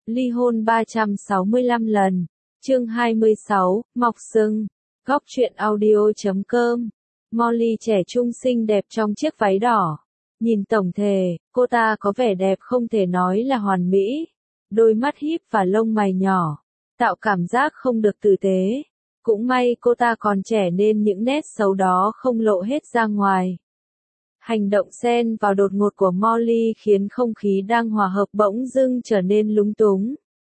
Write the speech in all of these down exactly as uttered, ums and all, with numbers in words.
Ly hôn ba trăm sáu mươi lăm lần. Chương hai mươi sáu, Mọc Sừng. Góc truyện audio chấm com. Molly trẻ trung xinh đẹp trong chiếc váy đỏ. Nhìn tổng thể, cô ta có vẻ đẹp không thể nói là hoàn mỹ. Đôi mắt híp và lông mày nhỏ, tạo cảm giác không được tử tế. Cũng may cô ta còn trẻ nên những nét xấu đó không lộ hết ra ngoài. Hành động xen vào đột ngột của Molly khiến không khí đang hòa hợp bỗng dưng trở nên lúng túng.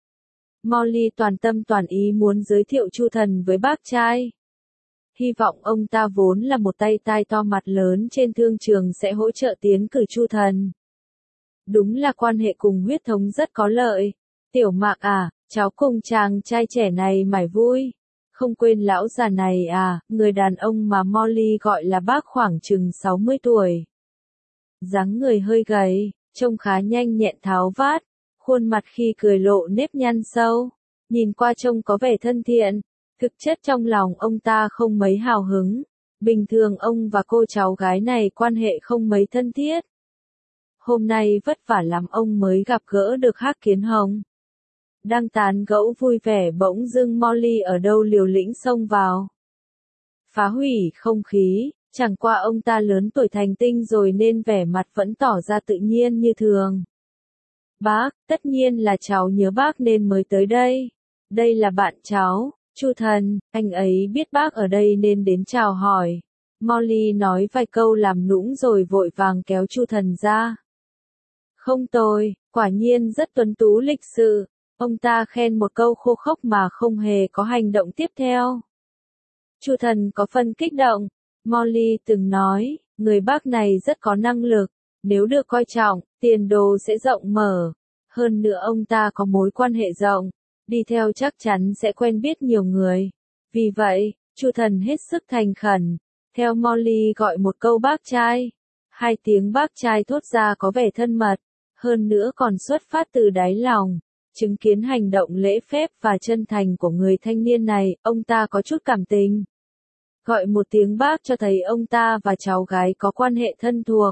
Molly toàn tâm toàn ý muốn giới thiệu Chu Thần với bác trai. Hy vọng ông ta vốn là một tay tai to mặt lớn trên thương trường sẽ hỗ trợ tiến cử Chu Thần. Đúng là quan hệ cùng huyết thống rất có lợi. Tiểu Mạc à, cháu cùng chàng trai trẻ này mải vui. Không quên lão già này à, người đàn ông mà Molly gọi là bác khoảng chừng sáu mươi tuổi. Dáng người hơi gầy, trông khá nhanh nhẹn tháo vát, khuôn mặt khi cười lộ nếp nhăn sâu, nhìn qua trông có vẻ thân thiện, thực chất trong lòng ông ta không mấy hào hứng. Bình thường ông và cô cháu gái này quan hệ không mấy thân thiết. Hôm nay vất vả lắm ông mới gặp gỡ được Hắc Kiến Hồng. Đang tán gẫu vui vẻ bỗng dưng Molly ở đâu liều lĩnh xông vào. Phá hủy không khí, chẳng qua ông ta lớn tuổi thành tinh rồi nên vẻ mặt vẫn tỏ ra tự nhiên như thường. Bác, tất nhiên là cháu nhớ bác nên mới tới đây. Đây là bạn cháu, Chu Thần, anh ấy biết bác ở đây nên đến chào hỏi. Molly nói vài câu làm nũng rồi vội vàng kéo Chu Thần ra. Không tồi, quả nhiên rất tuấn tú lịch sự. Ông ta khen một câu khô khốc mà không hề có hành động tiếp theo. Chu Thần có phần kích động. Molly từng nói, người bác này rất có năng lực, nếu được coi trọng, tiền đồ sẽ rộng mở. Hơn nữa ông ta có mối quan hệ rộng, đi theo chắc chắn sẽ quen biết nhiều người. Vì vậy, Chu Thần hết sức thành khẩn, theo Molly gọi một câu bác trai. Hai tiếng bác trai thốt ra có vẻ thân mật, hơn nữa còn xuất phát từ đáy lòng. Chứng kiến hành động lễ phép và chân thành của người thanh niên này, ông ta có chút cảm tình. Gọi một tiếng bác cho thấy ông ta và cháu gái có quan hệ thân thuộc.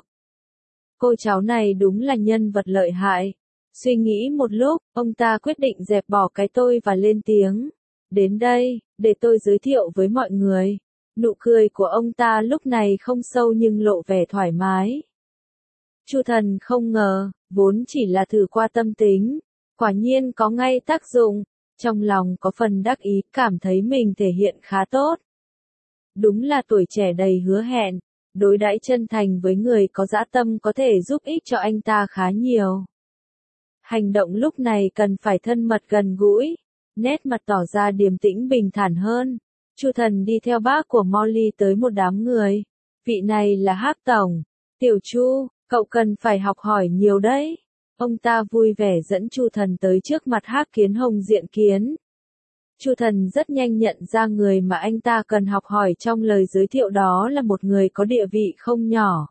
Cô cháu này đúng là nhân vật lợi hại. Suy nghĩ một lúc, ông ta quyết định dẹp bỏ cái tôi và lên tiếng. Đến đây, để tôi giới thiệu với mọi người. Nụ cười của ông ta lúc này không sâu nhưng lộ vẻ thoải mái. Chu Thần không ngờ, vốn chỉ là thử qua tâm tính. Quả nhiên có ngay tác dụng, trong lòng có phần đắc ý, cảm thấy mình thể hiện khá tốt. Đúng là tuổi trẻ đầy hứa hẹn, đối đãi chân thành với người có dã tâm có thể giúp ích cho anh ta khá nhiều. Hành động lúc này cần phải thân mật gần gũi, nét mặt tỏ ra điềm tĩnh bình thản hơn. Chu Thần đi theo bác của Molly tới một đám người. Vị này là Hắc Tổng. Tiểu Chu, cậu cần phải học hỏi nhiều đấy. Ông ta vui vẻ dẫn Chu Thần tới trước mặt Hắc Kiến Hồng diện kiến. Chu Thần rất nhanh nhận ra người mà anh ta cần học hỏi trong lời giới thiệu đó là một người có địa vị không nhỏ.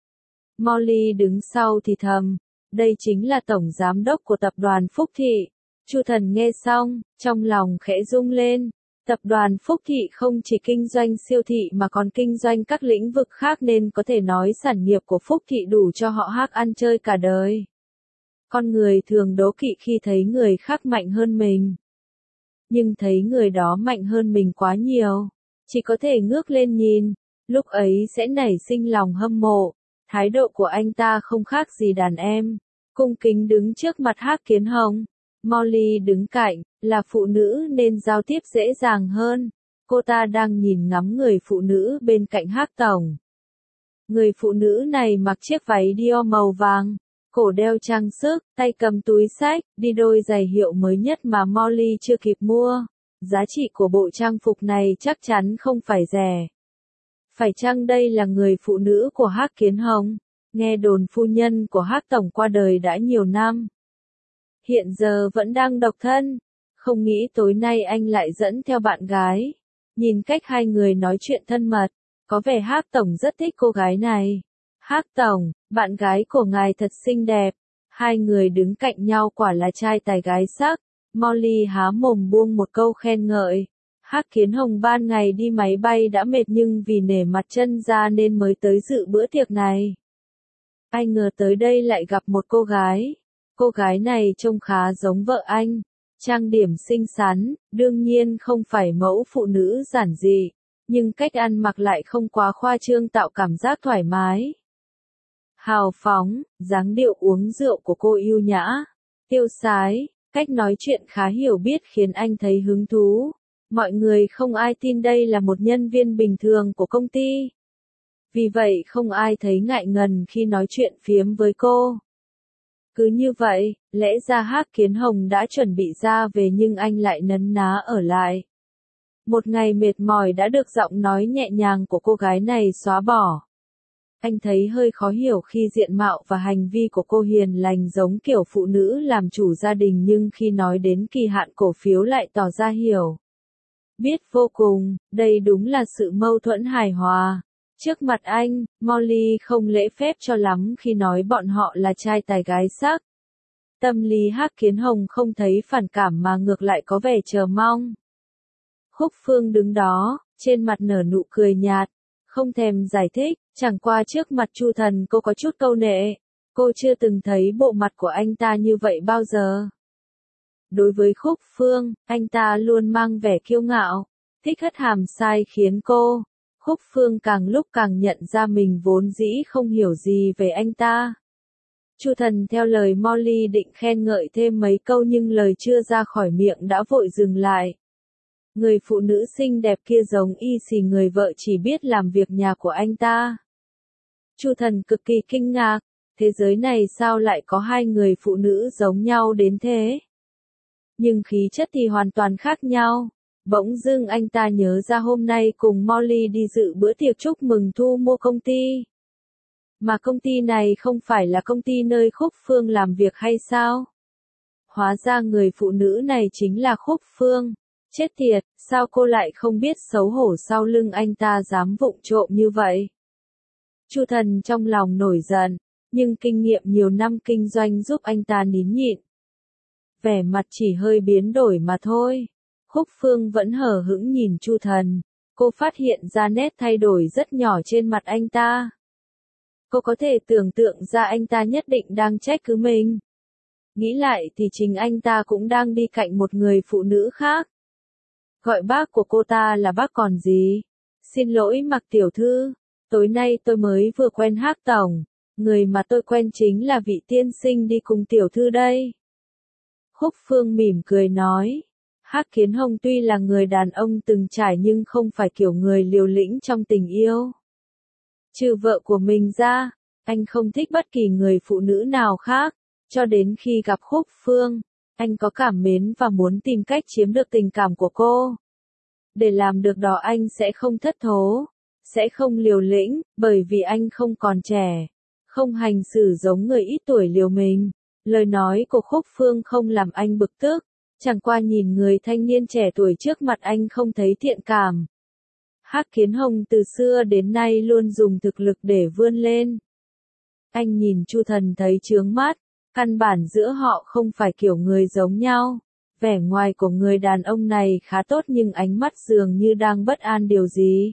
Molly đứng sau thì thầm, đây chính là tổng giám đốc của tập đoàn Phúc Thị. Chu Thần nghe xong, trong lòng khẽ rung lên. Tập đoàn Phúc Thị không chỉ kinh doanh siêu thị mà còn kinh doanh các lĩnh vực khác nên có thể nói sản nghiệp của Phúc Thị đủ cho họ Hắc ăn chơi cả đời. Con người thường đố kỵ khi thấy người khác mạnh hơn mình. Nhưng thấy người đó mạnh hơn mình quá nhiều, chỉ có thể ngước lên nhìn, lúc ấy sẽ nảy sinh lòng hâm mộ. Thái độ của anh ta không khác gì đàn em, cung kính đứng trước mặt Hắc Kiến Hồng. Molly đứng cạnh, là phụ nữ nên giao tiếp dễ dàng hơn. Cô ta đang nhìn ngắm người phụ nữ bên cạnh Hắc Tổng. Người phụ nữ này mặc chiếc váy Dior màu vàng, cổ đeo trang sức, tay cầm túi xách, đi đôi giày hiệu mới nhất mà Molly chưa kịp mua. Giá trị của bộ trang phục này chắc chắn không phải rẻ. Phải chăng đây là người phụ nữ của Hắc Kiến Hồng? Nghe đồn phu nhân của Hắc Tổng qua đời đã nhiều năm. Hiện giờ vẫn đang độc thân. Không nghĩ tối nay anh lại dẫn theo bạn gái. Nhìn cách hai người nói chuyện thân mật, có vẻ Hắc Tổng rất thích cô gái này. Hắc Tổng, bạn gái của ngài thật xinh đẹp. Hai người đứng cạnh nhau quả là trai tài gái sắc. Molly há mồm buông một câu khen ngợi. Hắc Kiến Hồng ban ngày đi máy bay đã mệt nhưng vì nể mặt chân ra nên mới tới dự bữa tiệc này. Ai ngờ tới đây lại gặp một cô gái. Cô gái này trông khá giống vợ anh, trang điểm xinh xắn, đương nhiên không phải mẫu phụ nữ giản dị, nhưng cách ăn mặc lại không quá khoa trương tạo cảm giác thoải mái. Hào phóng, dáng điệu uống rượu của cô yêu nhã, tiêu sái, cách nói chuyện khá hiểu biết khiến anh thấy hứng thú. Mọi người không ai tin đây là một nhân viên bình thường của công ty. Vì vậy không ai thấy ngại ngần khi nói chuyện phiếm với cô. Cứ như vậy, lẽ ra Hắc Kiến Hồng đã chuẩn bị ra về nhưng anh lại nấn ná ở lại. Một ngày mệt mỏi đã được giọng nói nhẹ nhàng của cô gái này xóa bỏ. Anh thấy hơi khó hiểu khi diện mạo và hành vi của cô hiền lành giống kiểu phụ nữ làm chủ gia đình nhưng khi nói đến kỳ hạn cổ phiếu lại tỏ ra hiểu biết vô cùng, đây đúng là sự mâu thuẫn hài hòa. Trước mặt anh, Molly không lễ phép cho lắm khi nói bọn họ là trai tài gái sắc. Tâm lý Hắc Kiến Hồng không thấy phản cảm mà ngược lại có vẻ chờ mong. Khúc Phương đứng đó, trên mặt nở nụ cười nhạt, không thèm giải thích, chẳng qua trước mặt Chu Thần cô có chút câu nệ. Cô chưa từng thấy bộ mặt của anh ta như vậy bao giờ. Đối với Khúc Phương, anh ta luôn mang vẻ kiêu ngạo, thích hất hàm sai khiến cô. Khúc Phương càng lúc càng nhận ra mình vốn dĩ không hiểu gì về anh ta. Chu Thần theo lời Molly định khen ngợi thêm mấy câu nhưng lời chưa ra khỏi miệng đã vội dừng lại. Người phụ nữ xinh đẹp kia giống y xì người vợ chỉ biết làm việc nhà của anh ta. Chu Thần cực kỳ kinh ngạc, thế giới này sao lại có hai người phụ nữ giống nhau đến thế? Nhưng khí chất thì hoàn toàn khác nhau. Bỗng dưng anh ta nhớ ra hôm nay cùng Molly đi dự bữa tiệc chúc mừng thu mua công ty. Mà công ty này không phải là công ty nơi Khúc Phương làm việc hay sao? Hóa ra người phụ nữ này chính là Khúc Phương. Chết tiệt, sao cô lại không biết xấu hổ sau lưng anh ta dám vụng trộm như vậy? Chu Thần trong lòng nổi giận, nhưng kinh nghiệm nhiều năm kinh doanh giúp anh ta nín nhịn. Vẻ mặt chỉ hơi biến đổi mà thôi. Khúc Phương vẫn hờ hững nhìn Chu Thần, cô phát hiện ra nét thay đổi rất nhỏ trên mặt anh ta. Cô có thể tưởng tượng ra anh ta nhất định đang trách cứ mình. Nghĩ lại thì chính anh ta cũng đang đi cạnh một người phụ nữ khác. Gọi bác của cô ta là bác còn gì? Xin lỗi Mạc tiểu thư, tối nay tôi mới vừa quen Hắc tổng, người mà tôi quen chính là vị tiên sinh đi cùng tiểu thư đây. Khúc Phương mỉm cười nói. Hắc Kiến Hồng tuy là người đàn ông từng trải nhưng không phải kiểu người liều lĩnh trong tình yêu. Trừ vợ của mình ra, anh không thích bất kỳ người phụ nữ nào khác, cho đến khi gặp Khúc Phương, anh có cảm mến và muốn tìm cách chiếm được tình cảm của cô. Để làm được đó anh sẽ không thất thố, sẽ không liều lĩnh, bởi vì anh không còn trẻ, không hành xử giống người ít tuổi liều mình. Lời nói của Khúc Phương không làm anh bực tức. Chẳng qua nhìn người thanh niên trẻ tuổi trước mặt anh không thấy thiện cảm. Hắc Kiến Hồng từ xưa đến nay luôn dùng thực lực để vươn lên. Anh nhìn Chu Thần thấy chướng mắt, căn bản giữa họ không phải kiểu người giống nhau. Vẻ ngoài của người đàn ông này khá tốt nhưng ánh mắt dường như đang bất an điều gì.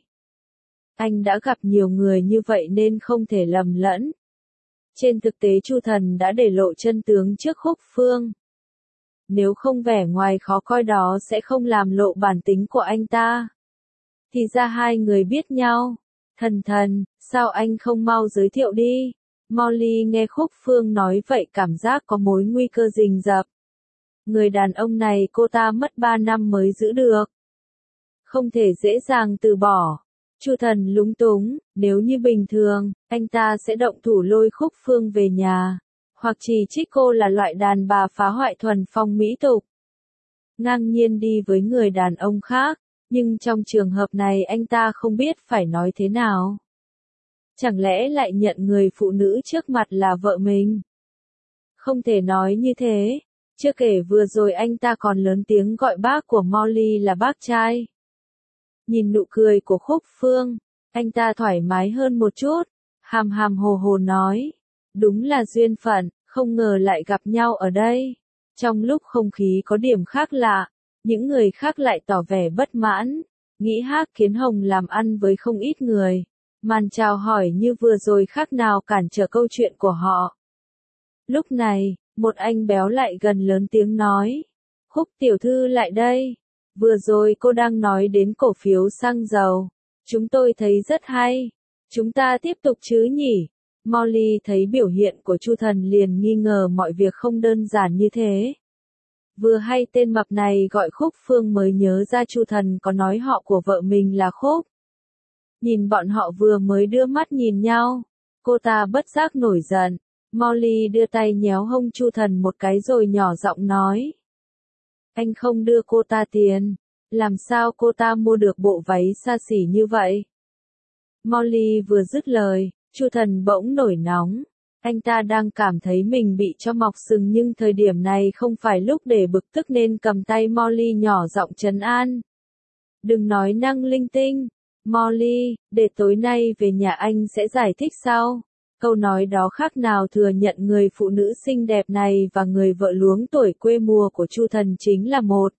Anh đã gặp nhiều người như vậy nên không thể lầm lẫn. Trên thực tế Chu Thần đã để lộ chân tướng trước Khúc Phương. Nếu không vẻ ngoài khó coi đó sẽ không làm lộ bản tính của anh ta. Thì ra hai người biết nhau. Thần thần, sao anh không mau giới thiệu đi? Molly nghe Khúc Phương nói vậy cảm giác có mối nguy cơ rình rập. Người đàn ông này cô ta mất ba năm mới giữ được. Không thể dễ dàng từ bỏ. Chu Thần lúng túng, nếu như bình thường, anh ta sẽ động thủ lôi Khúc Phương về nhà. Hoặc chỉ trích cô là loại đàn bà phá hoại thuần phong mỹ tục. Ngang nhiên đi với người đàn ông khác, nhưng trong trường hợp này anh ta không biết phải nói thế nào. Chẳng lẽ lại nhận người phụ nữ trước mặt là vợ mình? Không thể nói như thế, chưa kể vừa rồi anh ta còn lớn tiếng gọi bác của Molly là bác trai. Nhìn nụ cười của Khúc Phương, anh ta thoải mái hơn một chút, hàm hàm hồ hồ nói. Đúng là duyên phận, không ngờ lại gặp nhau ở đây. Trong lúc không khí có điểm khác lạ, những người khác lại tỏ vẻ bất mãn, nghĩ Hắc Kiến Hồng làm ăn với không ít người. Màn chào hỏi như vừa rồi khác nào cản trở câu chuyện của họ. Lúc này, Một anh béo lại gần lớn tiếng nói. Khúc tiểu thư lại đây. Vừa rồi cô đang nói đến cổ phiếu xăng dầu. Chúng tôi thấy rất hay. Chúng ta tiếp tục chứ nhỉ? Molly thấy biểu hiện của Chu Thần liền nghi ngờ mọi việc không đơn giản như thế. Vừa hay tên mập này gọi Khúc Phương mới nhớ ra Chu Thần có nói họ của vợ mình là Khúc. Nhìn bọn họ vừa mới đưa mắt nhìn nhau, cô ta bất giác nổi giận. Molly đưa tay nhéo hông Chu Thần một cái rồi nhỏ giọng nói. Anh không đưa cô ta tiền, làm sao cô ta mua được bộ váy xa xỉ như vậy? Molly vừa dứt lời, Chu Thần bỗng nổi nóng. Anh ta đang cảm thấy mình bị cho mọc sừng nhưng thời điểm này không phải lúc để bực tức nên cầm tay Molly nhỏ giọng trấn an. Đừng nói năng linh tinh. Molly, để tối nay về nhà anh sẽ giải thích sau. Câu nói đó khác nào thừa nhận người phụ nữ xinh đẹp này và người vợ luống tuổi quê mùa của Chu Thần chính là một.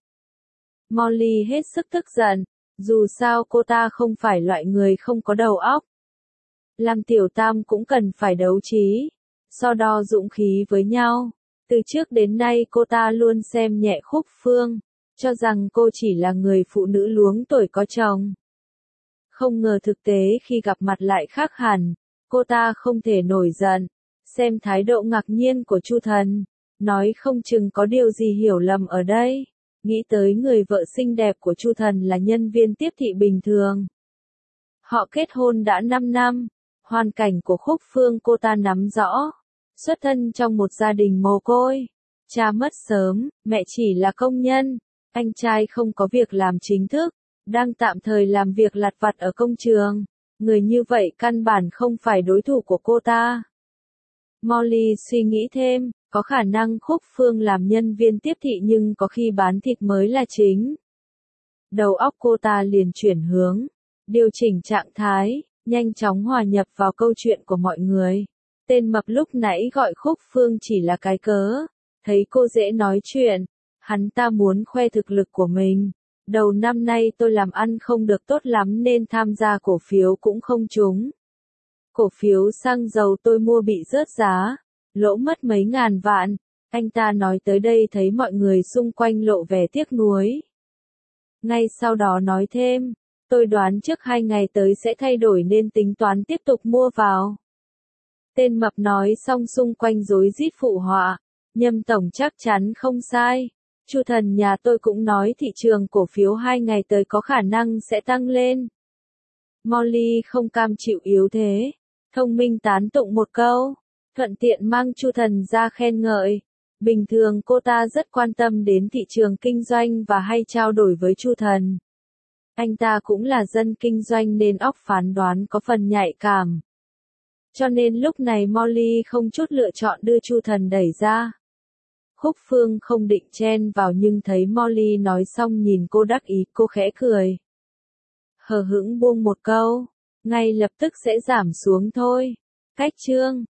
Molly hết sức tức giận, dù sao cô ta không phải loại người không có đầu óc. Làm tiểu tam cũng cần phải đấu trí, so đo dũng khí với nhau. Từ trước đến nay cô ta luôn xem nhẹ Khúc Phương, cho rằng cô chỉ là người phụ nữ luống tuổi có chồng. Không ngờ thực tế khi gặp mặt lại khác hẳn, cô ta không thể nổi giận, xem thái độ ngạc nhiên của Chu Thần, nói không chừng có điều gì hiểu lầm ở đây, nghĩ tới người vợ xinh đẹp của Chu Thần là nhân viên tiếp thị bình thường. Họ kết hôn đã năm năm, hoàn cảnh của Khúc Phương cô ta nắm rõ, xuất thân trong một gia đình mồ côi, cha mất sớm, mẹ chỉ là công nhân, anh trai không có việc làm chính thức, đang tạm thời làm việc lặt vặt ở công trường. Người như vậy căn bản không phải đối thủ của cô ta. Molly suy nghĩ thêm, có khả năng Khúc Phương làm nhân viên tiếp thị nhưng có khi bán thịt mới là chính. Đầu óc cô ta liền chuyển hướng, điều chỉnh trạng thái, nhanh chóng hòa nhập vào câu chuyện của mọi người. Tên mập lúc nãy gọi Khúc Phương chỉ là cái cớ, thấy cô dễ nói chuyện, hắn ta muốn khoe thực lực của mình. Đầu năm nay tôi làm ăn không được tốt lắm nên tham gia cổ phiếu cũng không trúng. Cổ phiếu xăng dầu tôi mua bị rớt giá, lỗ mất mấy ngàn vạn. Anh ta nói tới đây thấy mọi người xung quanh lộ vẻ tiếc nuối. Ngay sau đó nói thêm, tôi đoán trước hai ngày tới sẽ thay đổi nên tính toán tiếp tục mua vào. Tên mập nói xong xung quanh rối rít phụ họa, Nhâm tổng chắc chắn không sai. Chu Thần nhà tôi cũng nói thị trường cổ phiếu hai ngày tới có khả năng sẽ tăng lên. Molly không cam chịu yếu thế, thông minh tán tụng một câu, thuận tiện mang Chu Thần ra khen ngợi. Bình thường cô ta rất quan tâm đến thị trường kinh doanh và hay trao đổi với Chu Thần. Anh ta cũng là dân kinh doanh nên óc phán đoán có phần nhạy cảm. Cho nên lúc này Molly không chút lựa chọn đưa Chu Thần đẩy ra. Khúc Phương không định chen vào nhưng thấy Molly nói xong nhìn cô đắc ý, cô khẽ cười. Hờ hững buông một câu, ngay lập tức sẽ giảm xuống thôi. Cách chương